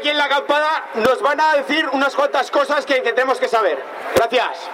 aquí en la acampada nos van a decir unas cuantas cosas que tenemos que saber. Gracias.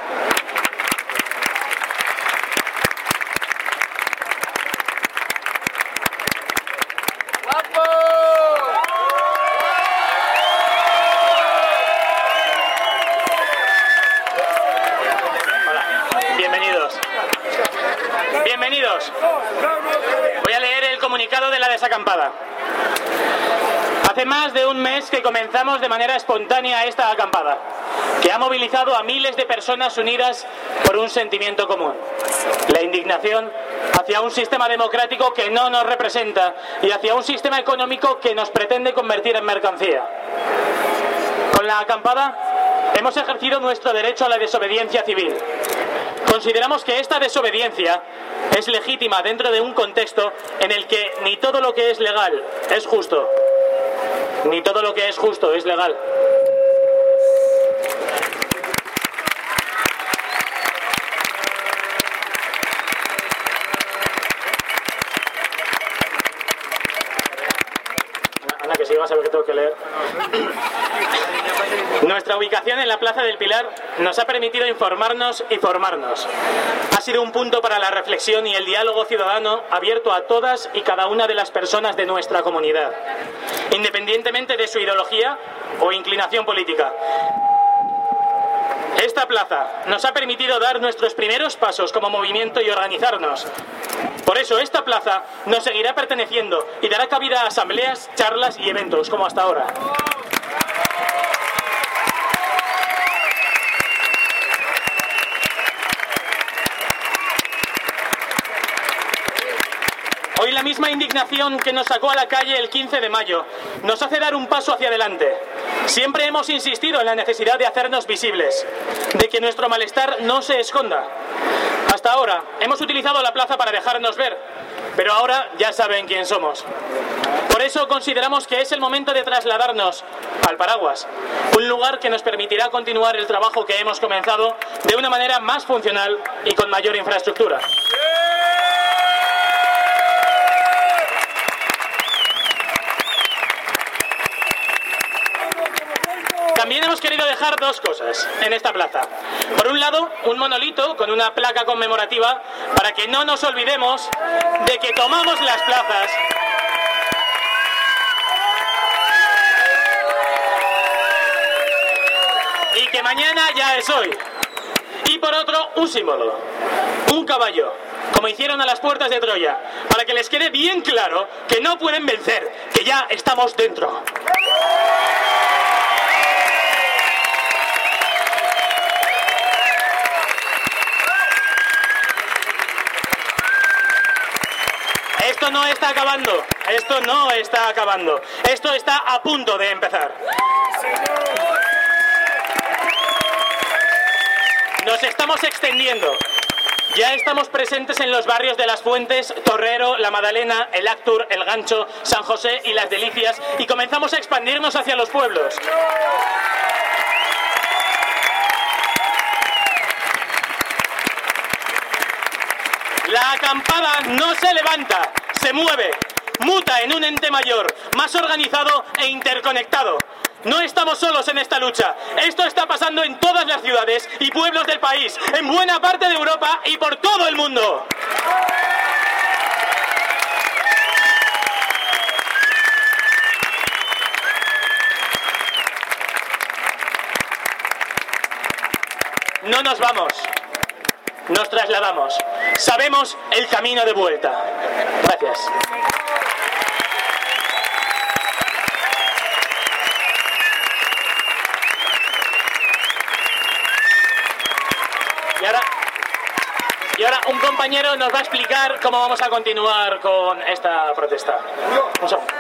Bienvenidos. Voy a leer el comunicado de la desacampada. Hace más de un mes que comenzamos de manera espontánea esta acampada, que ha movilizado a miles de personas unidas por un sentimiento común: la indignación hacia un sistema democrático que no nos representa y hacia un sistema económico que nos pretende convertir en mercancía. Con la acampada hemos ejercido nuestro derecho a la desobediencia civil. Consideramos que esta desobediencia es legítima dentro de un contexto en el que ni todo lo que es legal es justo, ni todo lo que es justo es legal. Ana, que si vas a ver que tengo que leer. Nuestra ubicación en la Plaza del Pilar nos ha permitido informarnos y formarnos. Ha sido un punto para la reflexión y el diálogo ciudadano abierto a todas y cada una de las personas de nuestra comunidad, independientemente de su ideología o inclinación política. Esta plaza nos ha permitido dar nuestros primeros pasos como movimiento y organizarnos. Por eso esta plaza nos seguirá perteneciendo y dará cabida a asambleas, charlas y eventos como hasta ahora. Hoy la misma indignación que nos sacó a la calle el 15 de mayo nos hace dar un paso hacia adelante. Siempre hemos insistido en la necesidad de hacernos visibles, de que nuestro malestar no se esconda. Hasta ahora hemos utilizado la plaza para dejarnos ver, pero ahora ya saben quién somos. Por eso consideramos que es el momento de trasladarnos al Paraguas, un lugar que nos permitirá continuar el trabajo que hemos comenzado de una manera más funcional y con mayor infraestructura. También hemos querido dejar dos cosas en esta plaza. Por un lado, un monolito con una placa conmemorativa para que no nos olvidemos de que tomamos las plazas y que mañana ya es hoy. Y por otro, un símbolo, un caballo, como hicieron a las puertas de Troya, para que les quede bien claro que no pueden vencer, que ya estamos dentro. Esto no está acabando, esto no está acabando, esto está a punto de empezar. Nos estamos extendiendo. Ya estamos presentes en los barrios de Las Fuentes, Torrero, La Madalena, El Actur, El Gancho, San José y Las Delicias, y comenzamos a expandirnos hacia los pueblos. La acampada no se levanta, se mueve, muta en un ente mayor, más organizado e interconectado. No estamos solos en esta lucha. Esto está pasando en todas las ciudades y pueblos del país, en buena parte de Europa y por todo el mundo. No nos vamos. Nos trasladamos. Sabemos el camino de vuelta. Gracias. Y ahora un compañero nos va a explicar cómo vamos a continuar con esta protesta. Un segundo.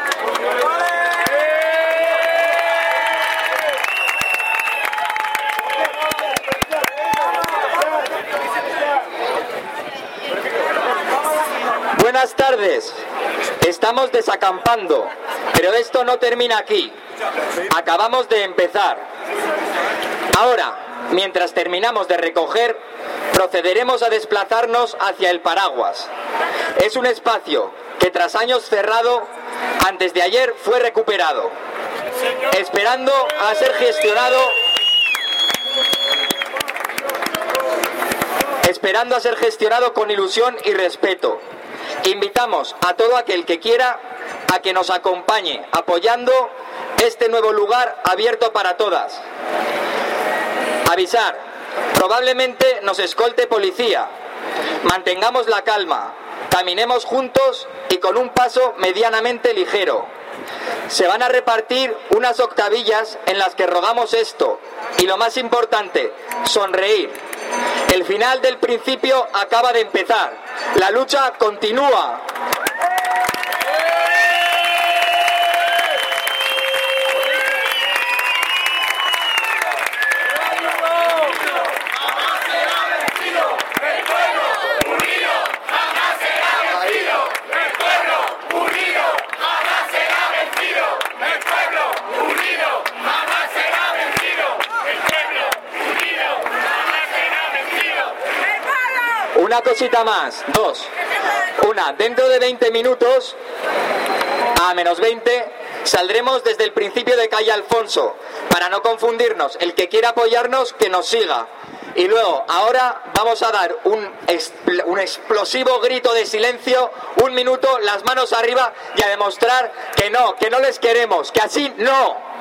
Buenas tardes. Estamos desacampando, pero esto no termina aquí. Acabamos de empezar. Ahora, mientras terminamos de recoger, procederemos a desplazarnos hacia el Paraguas. Es un espacio que tras años cerrado, antes de ayer fue recuperado. esperando a ser gestionado con ilusión y respeto. Invitamos a todo aquel que quiera a que nos acompañe apoyando este nuevo lugar abierto para todas. Avisar, probablemente nos escolte policía. Mantengamos la calma, caminemos juntos y con un paso medianamente ligero. Se van a repartir unas octavillas en las que rodamos esto y lo más importante, sonreír. El final del principio acaba de empezar. La lucha continúa. Una cosita más, dos. Una, dentro de 20 minutos, a menos 20, saldremos desde el principio de calle Alfonso, para no confundirnos. El que quiera apoyarnos, que nos siga. Y luego, ahora vamos a dar un explosivo grito de silencio, 1 minuto, las manos arriba y a demostrar que no les queremos, que así no.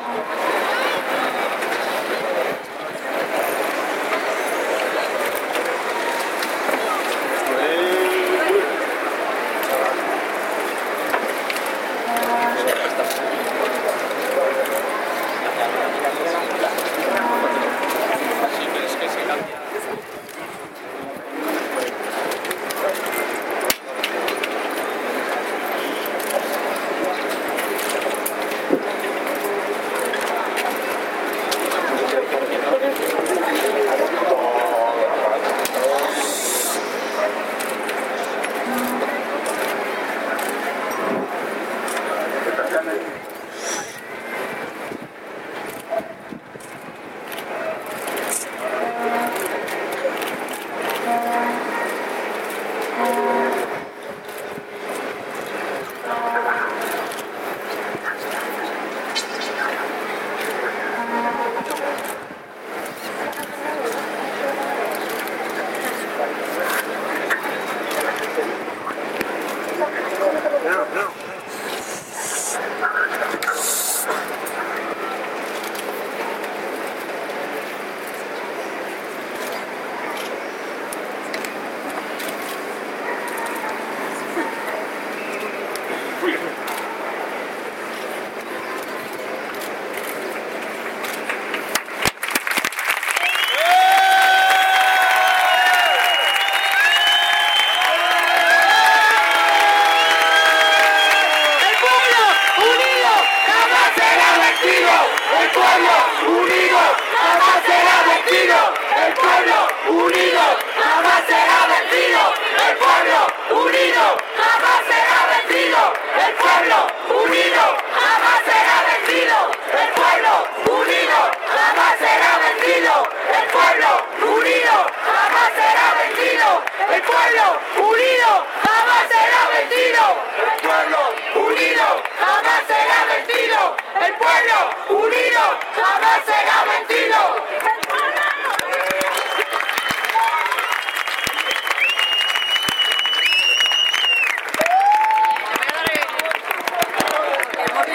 ¡El pueblo unido jamás será vencido!